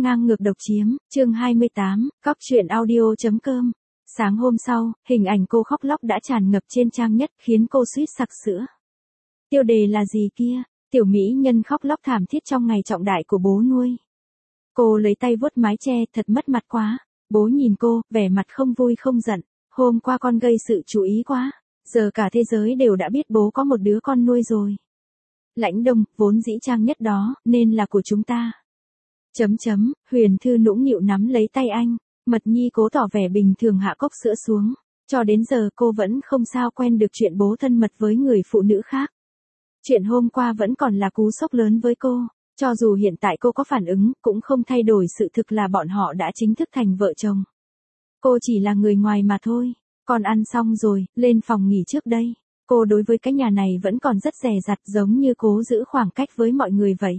Ngang ngược độc chiếm, chương 28, cóc truyện audio.com. Sáng hôm sau, hình ảnh cô khóc lóc đã tràn ngập trên trang nhất khiến cô suýt sặc sữa. Tiêu đề là gì kia? Tiểu mỹ nhân khóc lóc thảm thiết trong ngày trọng đại của bố nuôi. Cô lấy tay vuốt mái che, thật mất mặt quá. Bố nhìn cô, vẻ mặt không vui không giận. Hôm qua con gây sự chú ý quá. Giờ cả thế giới đều đã biết bố có một đứa con nuôi rồi. Lãnh Đông, vốn dĩ trang nhất đó, nên là của chúng ta. Huyền Thư nũng nịu nắm lấy tay anh. Mật Nhi cố tỏ vẻ bình thường hạ cốc sữa xuống. Cho đến giờ cô vẫn không sao quen được chuyện bố thân mật với người phụ nữ khác. Chuyện hôm qua vẫn còn là cú sốc lớn với cô. Cho dù hiện tại cô có phản ứng, cũng không thay đổi sự thực là bọn họ đã chính thức thành vợ chồng. Cô chỉ là người ngoài mà thôi. Con ăn xong rồi, lên phòng nghỉ trước đây. Cô đối với cái nhà này vẫn còn rất dè dặt, giống như cố giữ khoảng cách với mọi người vậy.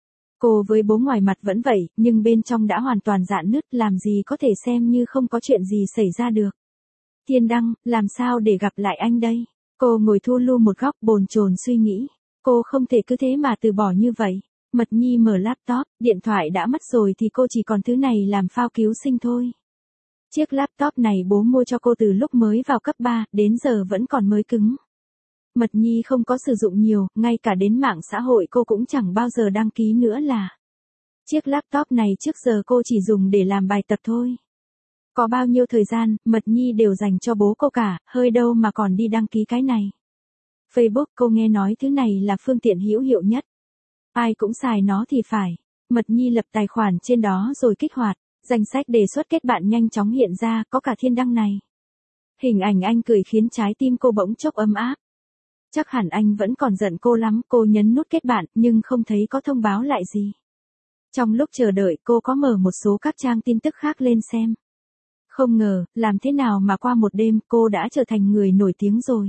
Cô với bố ngoài mặt vẫn vậy, nhưng bên trong đã hoàn toàn rạn nứt, làm gì có thể xem như không có chuyện gì xảy ra được. Thiên Đăng, làm sao để gặp lại anh đây? Cô ngồi thu lu một góc bồn chồn suy nghĩ. Cô không thể cứ thế mà từ bỏ như vậy. Mật Nhi mở laptop, điện thoại đã mất rồi thì cô chỉ còn thứ này làm phao cứu sinh thôi. Chiếc laptop này bố mua cho cô từ lúc mới vào cấp 3, đến giờ vẫn còn mới cứng. Mật Nhi không có sử dụng nhiều, ngay cả đến mạng xã hội cô cũng chẳng bao giờ đăng ký nữa là. Chiếc laptop này trước giờ cô chỉ dùng để làm bài tập thôi. Có bao nhiêu thời gian, Mật Nhi đều dành cho bố cô cả, hơi đâu mà còn đi đăng ký cái này. Facebook cô nghe nói thứ này là phương tiện hữu hiệu nhất. Ai cũng xài nó thì phải. Mật Nhi lập tài khoản trên đó rồi kích hoạt. Danh sách đề xuất kết bạn nhanh chóng hiện ra, có cả Thiên Đăng này. Hình ảnh anh cười khiến trái tim cô bỗng chốc ấm áp. Chắc hẳn anh vẫn còn giận cô lắm, cô nhấn nút kết bạn nhưng không thấy có thông báo lại gì. Trong lúc chờ đợi cô có mở một số các trang tin tức khác lên xem. Không ngờ, làm thế nào mà qua một đêm cô đã trở thành người nổi tiếng rồi.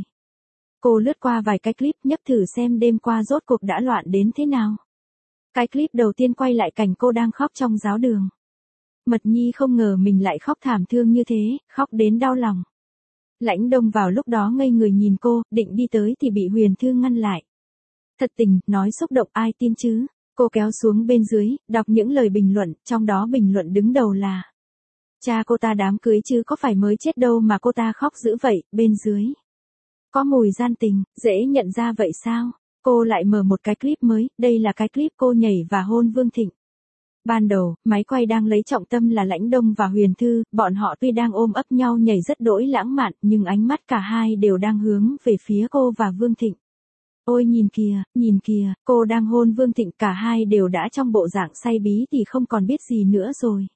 Cô lướt qua vài cái clip nhấp thử xem đêm qua rốt cuộc đã loạn đến thế nào. Cái clip đầu tiên quay lại cảnh cô đang khóc trong giáo đường. Mật Nhi không ngờ mình lại khóc thảm thương như thế, khóc đến đau lòng. Lãnh Đông vào lúc đó ngây người nhìn cô, định đi tới thì bị Huyền Thư ngăn lại. Thật tình, nói xúc động ai tin chứ. Cô kéo xuống bên dưới, đọc những lời bình luận, trong đó bình luận đứng đầu là: cha cô ta đám cưới chứ có phải mới chết đâu mà cô ta khóc dữ vậy, bên dưới. Có mùi gian tình, dễ nhận ra vậy sao? Cô lại mở một cái clip mới, đây là cái clip cô nhảy và hôn Vương Thịnh. Ban đầu, máy quay đang lấy trọng tâm là Lãnh Đông và Huyền Thư, bọn họ tuy đang ôm ấp nhau nhảy rất đỗi lãng mạn, nhưng ánh mắt cả hai đều đang hướng về phía cô và Vương Thịnh. Ôi nhìn kìa, cô đang hôn Vương Thịnh, cả hai đều đã trong bộ dạng say bí thì không còn biết gì nữa rồi.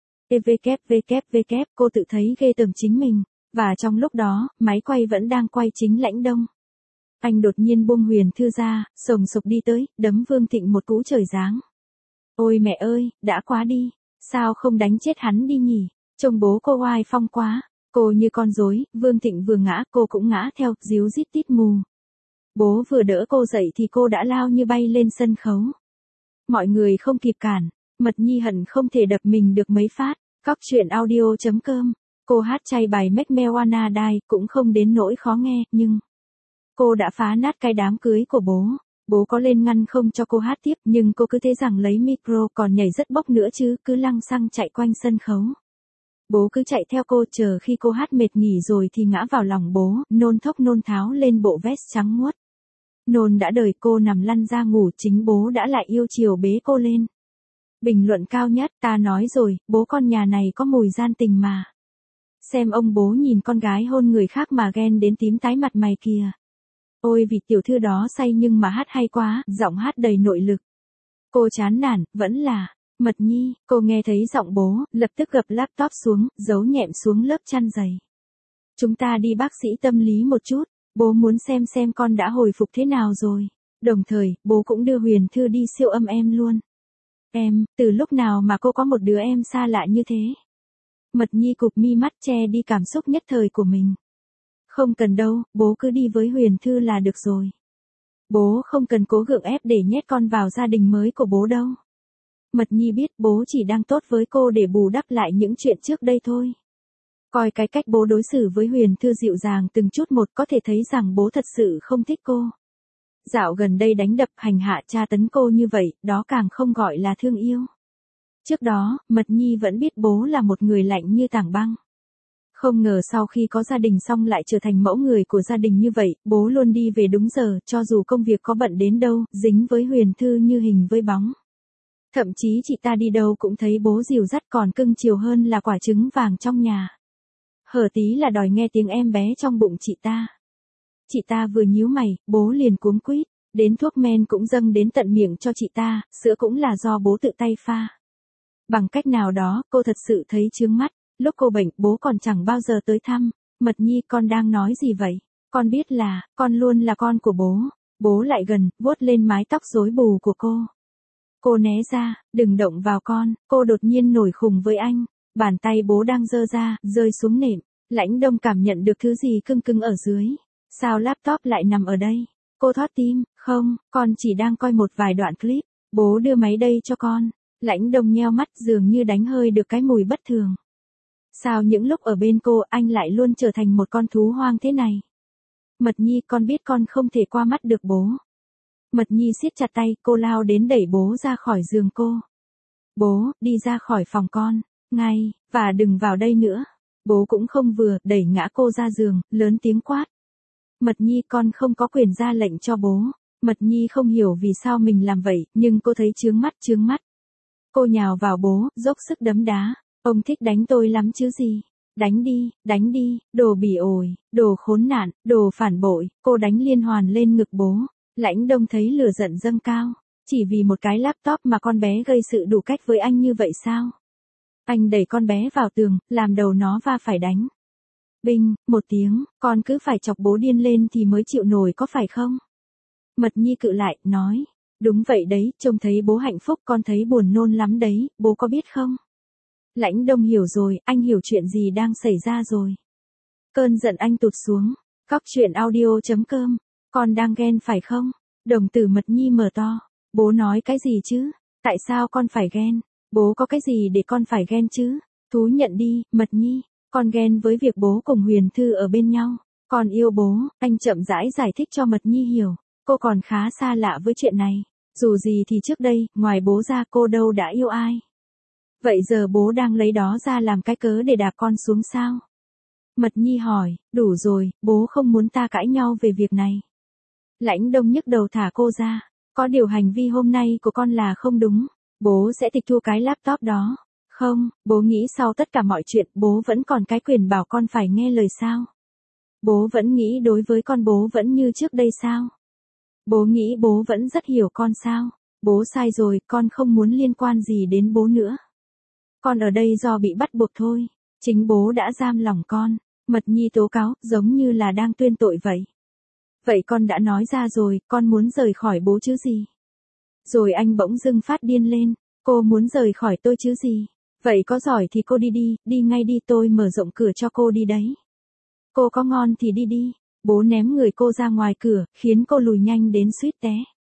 WWW, cô tự thấy ghê tởm chính mình, và trong lúc đó, máy quay vẫn đang quay chính Lãnh Đông. Anh đột nhiên buông Huyền Thư ra, sồng sục đi tới, đấm Vương Thịnh một cú trời giáng. Ôi mẹ ơi, đã quá đi, sao không đánh chết hắn đi nhỉ, trông bố cô oai phong quá, cô như con rối, Vương Thịnh vừa ngã cô cũng ngã theo, díu dít tít mù. Bố vừa đỡ cô dậy thì cô đã lao như bay lên sân khấu. Mọi người không kịp cản, Mật Nhi hận không thể đập mình được mấy phát. Cóc truyện audio.com, cô hát chay bài Make Me Wanna Die cũng không đến nỗi khó nghe, nhưng cô đã phá nát cái đám cưới của bố. Bố có lên ngăn không cho cô hát tiếp, nhưng cô cứ thế rằng lấy micro, còn nhảy rất bốc nữa chứ, cứ lăng xăng chạy quanh sân khấu. Bố cứ chạy theo cô, chờ khi cô hát mệt nghỉ rồi thì ngã vào lòng bố, nôn thốc nôn tháo lên bộ vest trắng muốt. Nôn đã đời cô nằm lăn ra ngủ, chính bố đã lại yêu chiều bế cô lên. Bình luận cao nhất, ta nói rồi, bố con nhà này có mùi gian tình mà. Xem ông bố nhìn con gái hôn người khác mà ghen đến tím tái mặt mày kìa. Ôi vì tiểu thư đó say nhưng mà hát hay quá, giọng hát đầy nội lực. Cô chán nản, vẫn là Mật Nhi, cô nghe thấy giọng bố, lập tức gập laptop xuống, giấu nhẹm xuống lớp chăn giày. Chúng ta đi bác sĩ tâm lý một chút, bố muốn xem con đã hồi phục thế nào rồi. Đồng thời, bố cũng đưa Huyền Thư đi siêu âm em luôn. Em, từ lúc nào mà cô có một đứa em xa lạ như thế? Mật Nhi cụp mi mắt che đi cảm xúc nhất thời của mình. Không cần đâu, bố cứ đi với Huyền Thư là được rồi. Bố không cần cố gượng ép để nhét con vào gia đình mới của bố đâu. Mật Nhi biết bố chỉ đang tốt với cô để bù đắp lại những chuyện trước đây thôi. Coi cái cách bố đối xử với Huyền Thư dịu dàng từng chút một có thể thấy rằng bố thật sự không thích cô. Dạo gần đây đánh đập hành hạ tra tấn cô như vậy, đó càng không gọi là thương yêu. Trước đó, Mật Nhi vẫn biết bố là một người lạnh như tảng băng. Không ngờ sau khi có gia đình xong lại trở thành mẫu người của gia đình như vậy, bố luôn đi về đúng giờ, cho dù công việc có bận đến đâu, dính với Huyền Thư như hình với bóng. Thậm chí chị ta đi đâu cũng thấy bố dìu dắt còn cưng chiều hơn là quả trứng vàng trong nhà. Hở tí là đòi nghe tiếng em bé trong bụng chị ta. Chị ta vừa nhíu mày, bố liền cuống quýt, đến thuốc men cũng dâng đến tận miệng cho chị ta, sữa cũng là do bố tự tay pha. Bằng cách nào đó, cô thật sự thấy chướng mắt, lúc cô bệnh, bố còn chẳng bao giờ tới thăm. Mật Nhi, con đang nói gì vậy? Con biết là, con luôn là con của bố. Bố lại gần, vuốt lên mái tóc rối bù của cô. Cô né ra, đừng động vào con, cô đột nhiên nổi khùng với anh. Bàn tay bố đang giơ ra, rơi xuống nệm. Lãnh Đông cảm nhận được thứ gì cưng cưng ở dưới. Sao laptop lại nằm ở đây? Cô thót tim, không, con chỉ đang coi một vài đoạn clip. Bố đưa máy đây cho con. Lãnh Đông nheo mắt dường như đánh hơi được cái mùi bất thường. Sao những lúc ở bên cô anh lại luôn trở thành một con thú hoang thế này? Mật Nhi, con biết con không thể qua mắt được bố. Mật Nhi siết chặt tay, cô lao đến đẩy bố ra khỏi giường cô. Bố, đi ra khỏi phòng con, ngay, và đừng vào đây nữa. Bố cũng không vừa, đẩy ngã cô ra giường, lớn tiếng quát. Mật Nhi, con không có quyền ra lệnh cho bố. Mật Nhi không hiểu vì sao mình làm vậy, nhưng cô thấy chướng mắt. Cô nhào vào bố, dốc sức đấm đá. Ông thích đánh tôi lắm chứ gì. Đánh đi, đồ bỉ ổi, đồ khốn nạn, đồ phản bội. Cô đánh liên hoàn lên ngực bố. Lãnh Đông thấy lửa giận dâng cao. Chỉ vì một cái laptop mà con bé gây sự đủ cách với anh như vậy sao? Anh đẩy con bé vào tường, làm đầu nó va phải đánh. Binh, một tiếng, con cứ phải chọc bố điên lên thì mới chịu nổi có phải không? Mật Nhi cự lại, nói. Đúng vậy đấy, trông thấy bố hạnh phúc con thấy buồn nôn lắm đấy, bố có biết không? Lãnh Đông hiểu rồi, anh hiểu chuyện gì đang xảy ra rồi. Cơn giận anh tụt xuống. Cóc truyện audio.com. Con đang ghen phải không? Đồng tử Mật Nhi mở to. Bố nói cái gì chứ? Tại sao con phải ghen? Bố có cái gì để con phải ghen chứ? Thú nhận đi, Mật Nhi. Con ghen với việc bố cùng Huyền Thư ở bên nhau. Con yêu bố, anh chậm rãi giải thích cho Mật Nhi hiểu. Cô còn khá xa lạ với chuyện này. Dù gì thì trước đây, ngoài bố ra cô đâu đã yêu ai. Vậy giờ bố đang lấy đó ra làm cái cớ để đạp con xuống sao? Mật Nhi hỏi, đủ rồi, bố không muốn ta cãi nhau về việc này. Lãnh Đông nhức đầu thả cô ra. Có điều hành vi hôm nay của con là không đúng. Bố sẽ tịch thu cái laptop đó. Không, bố nghĩ sau tất cả mọi chuyện bố vẫn còn cái quyền bảo con phải nghe lời sao? Bố vẫn nghĩ đối với con bố vẫn như trước đây sao? Bố nghĩ bố vẫn rất hiểu con sao? Bố sai rồi, con không muốn liên quan gì đến bố nữa. Con ở đây do bị bắt buộc thôi. Chính bố đã giam lòng con. Mật Nhi tố cáo, giống như là đang tuyên tội vậy. Vậy con đã nói ra rồi, con muốn rời khỏi bố chứ gì? Rồi anh bỗng dưng phát điên lên. Cô muốn rời khỏi tôi chứ gì? Vậy có giỏi thì cô đi ngay đi, tôi mở rộng cửa cho cô đi đấy. Cô có ngon thì đi. Bố ném người cô ra ngoài cửa, khiến cô lùi nhanh đến suýt té.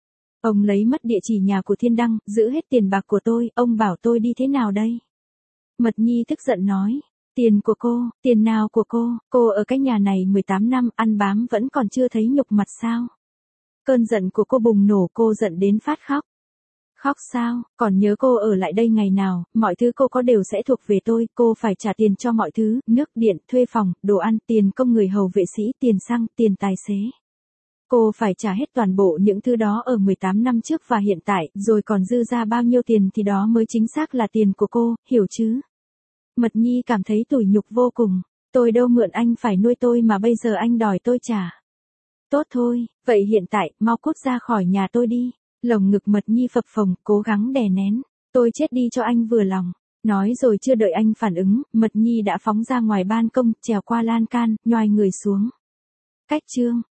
Ông lấy mất địa chỉ nhà của Thiên Đăng, giữ hết tiền bạc của tôi, ông bảo tôi đi thế nào đây? Mật Nhi tức giận nói. Tiền của cô, tiền nào của cô ở cái nhà này 18 năm, ăn bám vẫn còn chưa thấy nhục mặt sao? Cơn giận của cô bùng nổ, cô giận đến phát khóc. Khóc sao, còn nhớ cô ở lại đây ngày nào, mọi thứ cô có đều sẽ thuộc về tôi, cô phải trả tiền cho mọi thứ, nước, điện, thuê phòng, đồ ăn, tiền công người hầu vệ sĩ, tiền xăng, tiền tài xế. Cô phải trả hết toàn bộ những thứ đó ở 18 năm trước và hiện tại, rồi còn dư ra bao nhiêu tiền thì đó mới chính xác là tiền của cô, hiểu chứ? Mật Nhi cảm thấy tủi nhục vô cùng. Tôi đâu mượn anh phải nuôi tôi mà bây giờ anh đòi tôi trả. Tốt thôi, vậy hiện tại, mau cút ra khỏi nhà tôi đi. Lồng ngực Mật Nhi phập phồng, cố gắng đè nén. Tôi chết đi cho anh vừa lòng. Nói rồi chưa đợi anh phản ứng, Mật Nhi đã phóng ra ngoài ban công, trèo qua lan can, nhoài người xuống. Cách chương